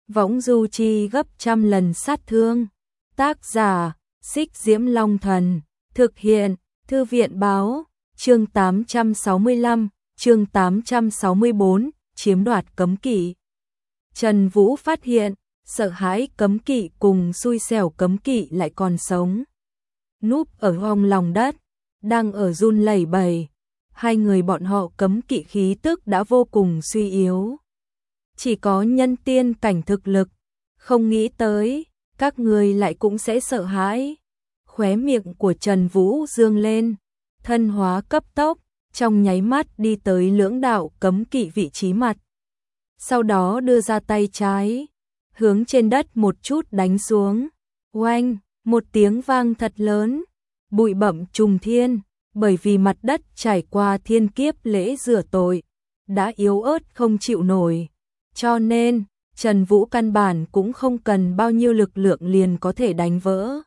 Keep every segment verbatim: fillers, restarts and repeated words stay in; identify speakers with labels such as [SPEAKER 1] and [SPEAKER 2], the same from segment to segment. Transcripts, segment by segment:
[SPEAKER 1] võng du chi gấp trăm lần sát thương. Tác giả, Xích Diễm Long Thần, thực hiện, Thư viện Báo, chương tám trăm sáu mươi lăm, chương tám trăm sáu mươi bốn, chiếm đoạt cấm kỵ. Trần Vũ phát hiện, sợ hãi cấm kỵ cùng xui xẻo cấm kỵ lại còn sống. Núp ở hông lòng đất, đang ở run lẩy bẩy. Hai người bọn họ cấm kỵ khí tức đã vô cùng suy yếu. Chỉ có nhân tiên cảnh thực lực, không nghĩ tới, các người lại cũng sẽ sợ hãi. Khóe miệng của Trần Vũ dương lên, thân hóa cấp tốc, trong nháy mắt đi tới lưỡng đạo cấm kỵ vị trí mặt. Sau đó đưa ra tay trái, hướng trên đất một chút đánh xuống. Oanh, một tiếng vang thật lớn, bụi bặm trùng thiên, bởi vì mặt đất trải qua thiên kiếp lễ rửa tội, đã yếu ớt không chịu nổi. Cho nên, Trần Vũ căn bản cũng không cần bao nhiêu lực lượng liền có thể đánh vỡ.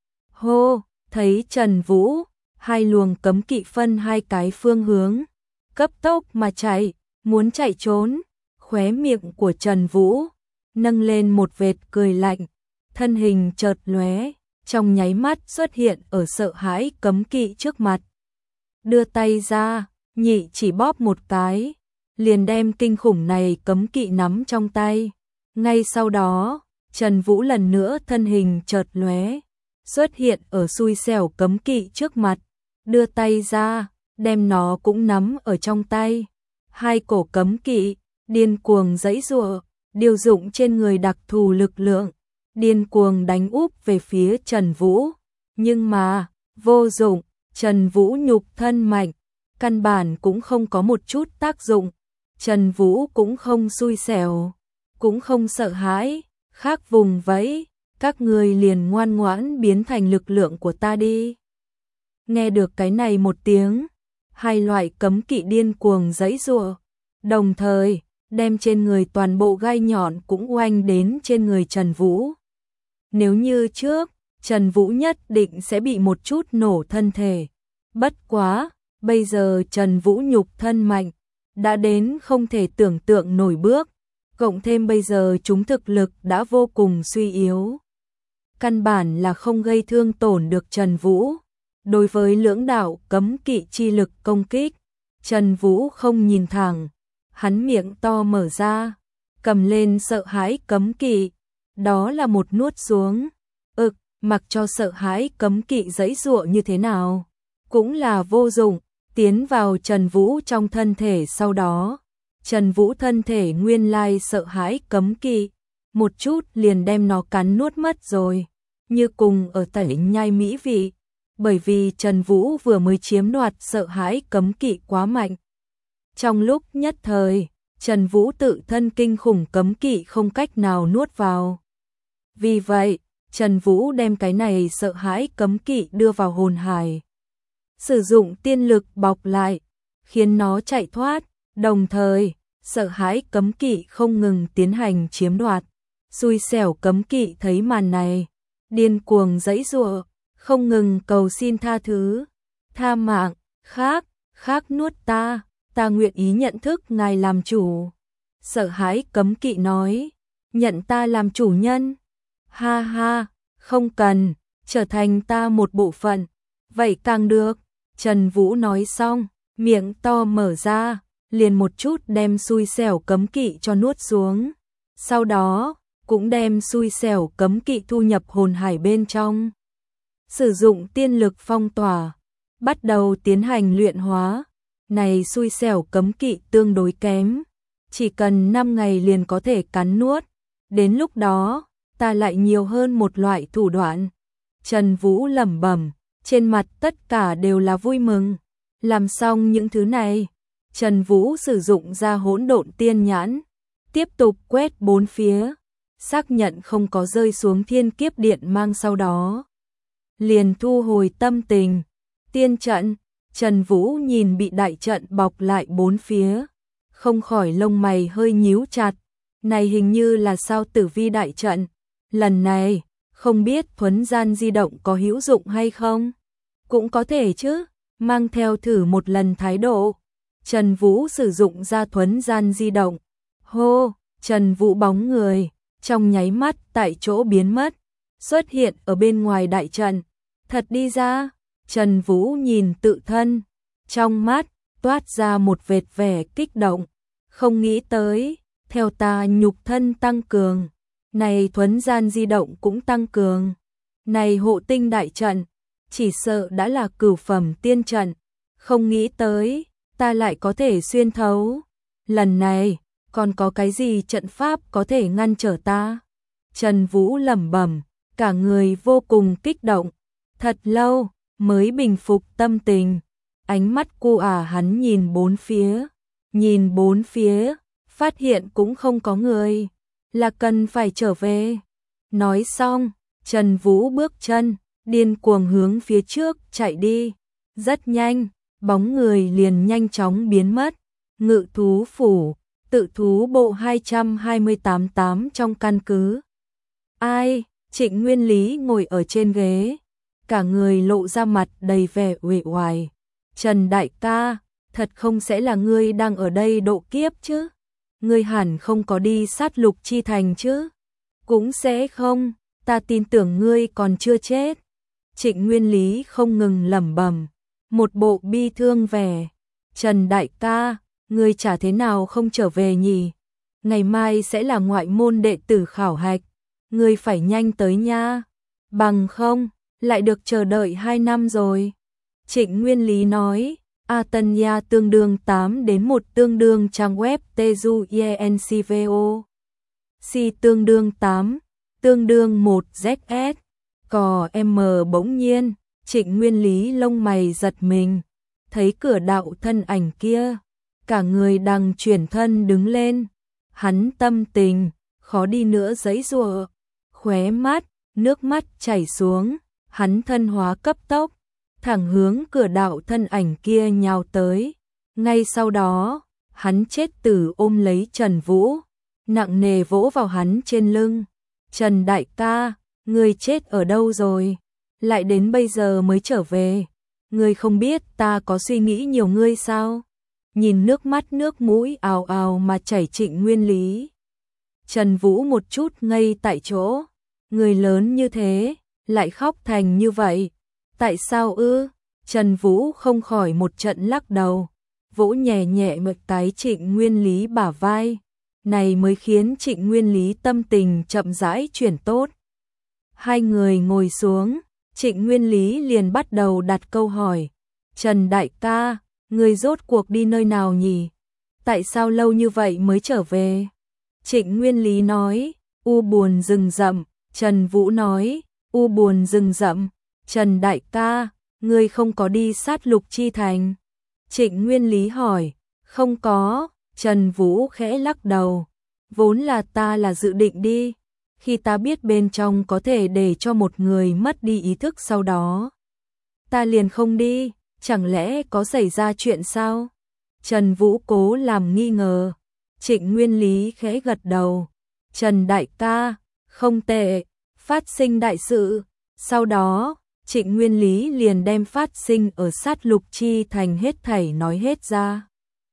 [SPEAKER 1] Hô, thấy Trần Vũ, hai luồng cấm kỵ phân hai cái phương hướng, cấp tốc mà chạy, muốn chạy trốn. Khóe miệng của Trần Vũ nâng lên một vệt cười lạnh, thân hình chợt lóe, trong nháy mắt xuất hiện ở sợ hãi cấm kỵ trước mặt. Đưa tay ra, nhị chỉ bóp một cái, liền đem kinh khủng này cấm kỵ nắm trong tay. Ngay sau đó, Trần Vũ lần nữa thân hình chợt lóe, xuất hiện ở xui xẻo cấm kỵ trước mặt, đưa tay ra, đem nó cũng nắm ở trong tay. Hai cổ cấm kỵ điên cuồng giãy giụa, điều dụng trên người đặc thù lực lượng, điên cuồng đánh úp về phía Trần Vũ. Nhưng mà, vô dụng, Trần Vũ nhục thân mạnh, căn bản cũng không có một chút tác dụng. Trần Vũ cũng không xui xẻo, cũng không sợ hãi, khác vùng vẫy, các người liền ngoan ngoãn biến thành lực lượng của ta đi. Nghe được cái này một tiếng, hai loại cấm kỵ điên cuồng giãy giụa, đồng thời đem trên người toàn bộ gai nhọn cũng oanh đến trên người Trần Vũ. Nếu như trước, Trần Vũ nhất định sẽ bị một chút nổ thân thể. Bất quá, bây giờ Trần Vũ nhục thân mạnh, đã đến không thể tưởng tượng nổi bước, cộng thêm bây giờ chúng thực lực đã vô cùng suy yếu. Căn bản là không gây thương tổn được Trần Vũ. Đối với lưỡng đạo cấm kỵ chi lực công kích, Trần Vũ không nhìn thẳng, hắn miệng to mở ra, cầm lên sợ hãi cấm kỵ, đó là một nuốt xuống. Ực, mặc cho sợ hãi cấm kỵ giãy giụa như thế nào, cũng là vô dụng, tiến vào Trần Vũ trong thân thể. Sau đó, Trần Vũ thân thể nguyên lai sợ hãi cấm kỵ, một chút liền đem nó cắn nuốt mất rồi, như cùng ở tẩy nhai mỹ vị, bởi vì Trần Vũ vừa mới chiếm đoạt sợ hãi cấm kỵ quá mạnh. Trong lúc nhất thời, Trần Vũ tự thân kinh khủng cấm kỵ không cách nào nuốt vào. Vì vậy, Trần Vũ đem cái này sợ hãi cấm kỵ đưa vào hồn hải, sử dụng tiên lực bọc lại, khiến nó chạy thoát, đồng thời, sợ hãi cấm kỵ không ngừng tiến hành chiếm đoạt. Xui xẻo cấm kỵ thấy màn này, điên cuồng giãy giụa, không ngừng cầu xin tha thứ, tha mạng, khác, khác nuốt ta, ta nguyện ý nhận thức ngài làm chủ. Sợ hãi cấm kỵ nói, nhận ta làm chủ nhân. Ha ha, không cần, trở thành ta một bộ phận, vậy càng được. Trần Vũ nói xong, miệng to mở ra, liền một chút đem xui xẻo cấm kỵ cho nuốt xuống. Sau đó, cũng đem xui xẻo cấm kỵ thu nhập hồn hải bên trong. Sử dụng tiên lực phong tỏa, bắt đầu tiến hành luyện hóa. Này xui xẻo cấm kỵ tương đối kém, chỉ cần năm ngày liền có thể cắn nuốt. Đến lúc đó, ta lại nhiều hơn một loại thủ đoạn. Trần Vũ lẩm bẩm, trên mặt tất cả đều là vui mừng. Làm xong những thứ này, Trần Vũ sử dụng ra hỗn độn tiên nhãn, tiếp tục quét bốn phía, xác nhận không có rơi xuống thiên kiếp điện mang. Sau đó, liền thu hồi tâm tình. Tiên trận, Trần Vũ nhìn bị đại trận bọc lại bốn phía, không khỏi lông mày hơi nhíu chặt. Này hình như là sao tử vi đại trận, lần này không biết thuấn gian di động có hữu dụng hay không? Cũng có thể chứ, mang theo thử một lần thái độ. Trần Vũ sử dụng ra thuấn gian di động. Hô, Trần Vũ bóng người trong nháy mắt tại chỗ biến mất, xuất hiện ở bên ngoài đại trận. Thật đi ra, Trần Vũ nhìn tự thân, trong mắt toát ra một vệt vẻ kích động, không nghĩ tới, theo ta nhục thân tăng cường, này thuấn gian di động cũng tăng cường, này hộ tinh đại trận, chỉ sợ đã là cửu phẩm tiên trận, không nghĩ tới, ta lại có thể xuyên thấu, lần này, còn có cái gì trận pháp có thể ngăn trở ta? Trần Vũ lẩm bẩm, cả người vô cùng kích động, thật lâu mới bình phục tâm tình, ánh mắt cu ả hắn nhìn bốn phía, nhìn bốn phía, phát hiện cũng không có người, là cần phải trở về. Nói xong, Trần Vũ bước chân, điên cuồng hướng phía trước chạy đi, rất nhanh, bóng người liền nhanh chóng biến mất, Ngự thú phủ, tự thú bộ hai trăm hai mươi tám tám trong căn cứ. Ai? Trịnh Nguyên Lý ngồi ở trên ghế, cả người lộ ra mặt đầy vẻ uể oải. Trần đại ca, thật không sẽ là ngươi đang ở đây độ kiếp chứ? Ngươi hẳn không có đi sát lục chi thành chứ? Cũng sẽ không, ta tin tưởng ngươi còn chưa chết. Trịnh Nguyên Lý không ngừng lẩm bẩm, một bộ bi thương vẻ. Trần đại ca, ngươi chả thế nào không trở về nhỉ? Ngày mai sẽ là ngoại môn đệ tử khảo hạch, ngươi phải nhanh tới nha, bằng không, lại được chờ đợi hai năm rồi. Trịnh Nguyên Lý nói, A Tân Nha tương đương tám đến một tương đương trang web Teju Yenco. Si tương đương tám, tương đương một Z S. Cò M bỗng nhiên, Trịnh Nguyên Lý lông mày giật mình, thấy cửa đạo thân ảnh kia, cả người đằng chuyển thân đứng lên, hắn tâm tình, khó đi nữa giãy giụa, khóe mắt, nước mắt chảy xuống, hắn thân hóa cấp tốc, thẳng hướng cửa đạo thân ảnh kia nhào tới. Ngay sau đó, hắn chết tử ôm lấy Trần Vũ, nặng nề vỗ vào hắn trên lưng. Trần đại ca, ngươi chết ở đâu rồi? Lại đến bây giờ mới trở về. Ngươi không biết ta có suy nghĩ nhiều ngươi sao? Nhìn nước mắt nước mũi ào ào mà chảy Trịnh Nguyên Lý. Trần Vũ một chút ngây tại chỗ. Người lớn như thế, lại khóc thành như vậy. Tại sao ư? Trần Vũ không khỏi một trận lắc đầu, vỗ nhẹ nhẹ một cái Trịnh Nguyên Lý bả vai. Này mới khiến Trịnh Nguyên Lý tâm tình chậm rãi chuyển tốt. Hai người ngồi xuống, Trịnh Nguyên Lý liền bắt đầu đặt câu hỏi. Trần đại ca, người rốt cuộc đi nơi nào nhỉ? Tại sao lâu như vậy mới trở về? Trịnh Nguyên Lý nói, u buồn rừng rậm. Trần Vũ nói, u buồn rừng rậm. Trần đại ca, ngươi không có đi sát lục chi thành? Trịnh Nguyên Lý hỏi, không có. Trần Vũ khẽ lắc đầu, vốn là ta là dự định đi, khi ta biết bên trong có thể để cho một người mất đi ý thức sau đó. Ta liền không đi, chẳng lẽ có xảy ra chuyện sao? Trần Vũ cố làm nghi ngờ. Trịnh Nguyên Lý khẽ gật đầu. Trần đại ca, không tệ, phát sinh đại sự. Sau đó, Trịnh Nguyên Lý liền đem phát sinh ở sát lục chi thành hết thảy nói hết ra.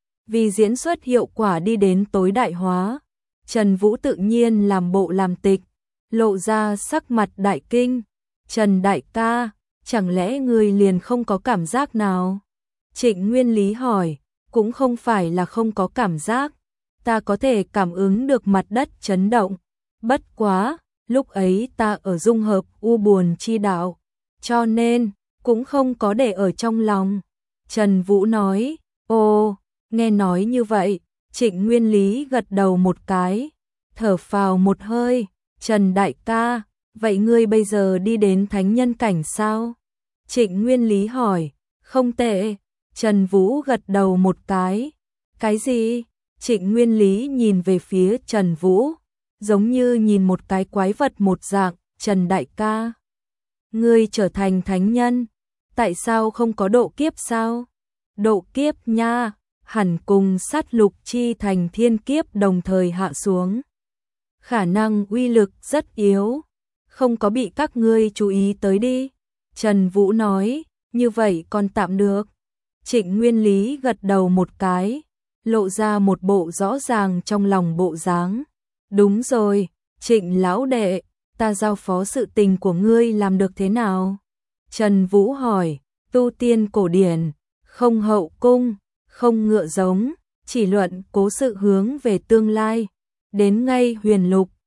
[SPEAKER 1] Vì diễn xuất hiệu quả đi đến tối đại hóa, Trần Vũ tự nhiên làm bộ làm tịch, lộ ra sắc mặt đại kinh. Trần đại ca, chẳng lẽ người liền không có cảm giác nào? Trịnh Nguyên Lý hỏi, cũng không phải là không có cảm giác, ta có thể cảm ứng được mặt đất chấn động. Bất quá, lúc ấy ta ở dung hợp u buồn chi đạo, cho nên, cũng không có để ở trong lòng. Trần Vũ nói, ồ, nghe nói như vậy, Trịnh Nguyên Lý gật đầu một cái, thở phào một hơi. Trần đại ca, vậy ngươi bây giờ đi đến thánh nhân cảnh sao? Trịnh Nguyên Lý hỏi, không tệ. Trần Vũ gật đầu một cái. Cái gì? Trịnh Nguyên Lý nhìn về phía Trần Vũ, giống như nhìn một cái quái vật một dạng. Trần đại ca, ngươi trở thành thánh nhân, tại sao không có độ kiếp sao? Độ kiếp nha, hẳn cùng sát lục chi thành thiên kiếp đồng thời hạ xuống. Khả năng uy lực rất yếu, không có bị các ngươi chú ý tới đi. Trần Vũ nói, như vậy còn tạm được. Trịnh Nguyên Lý gật đầu một cái, lộ ra một bộ rõ ràng trong lòng bộ dáng. Đúng rồi, Trịnh lão đệ, ta giao phó sự tình của ngươi làm được thế nào? Trần Vũ hỏi, tu tiên cổ điển, không hậu cung, không ngựa giống, chỉ luận cố sự hướng về tương lai, đến ngay huyền lục,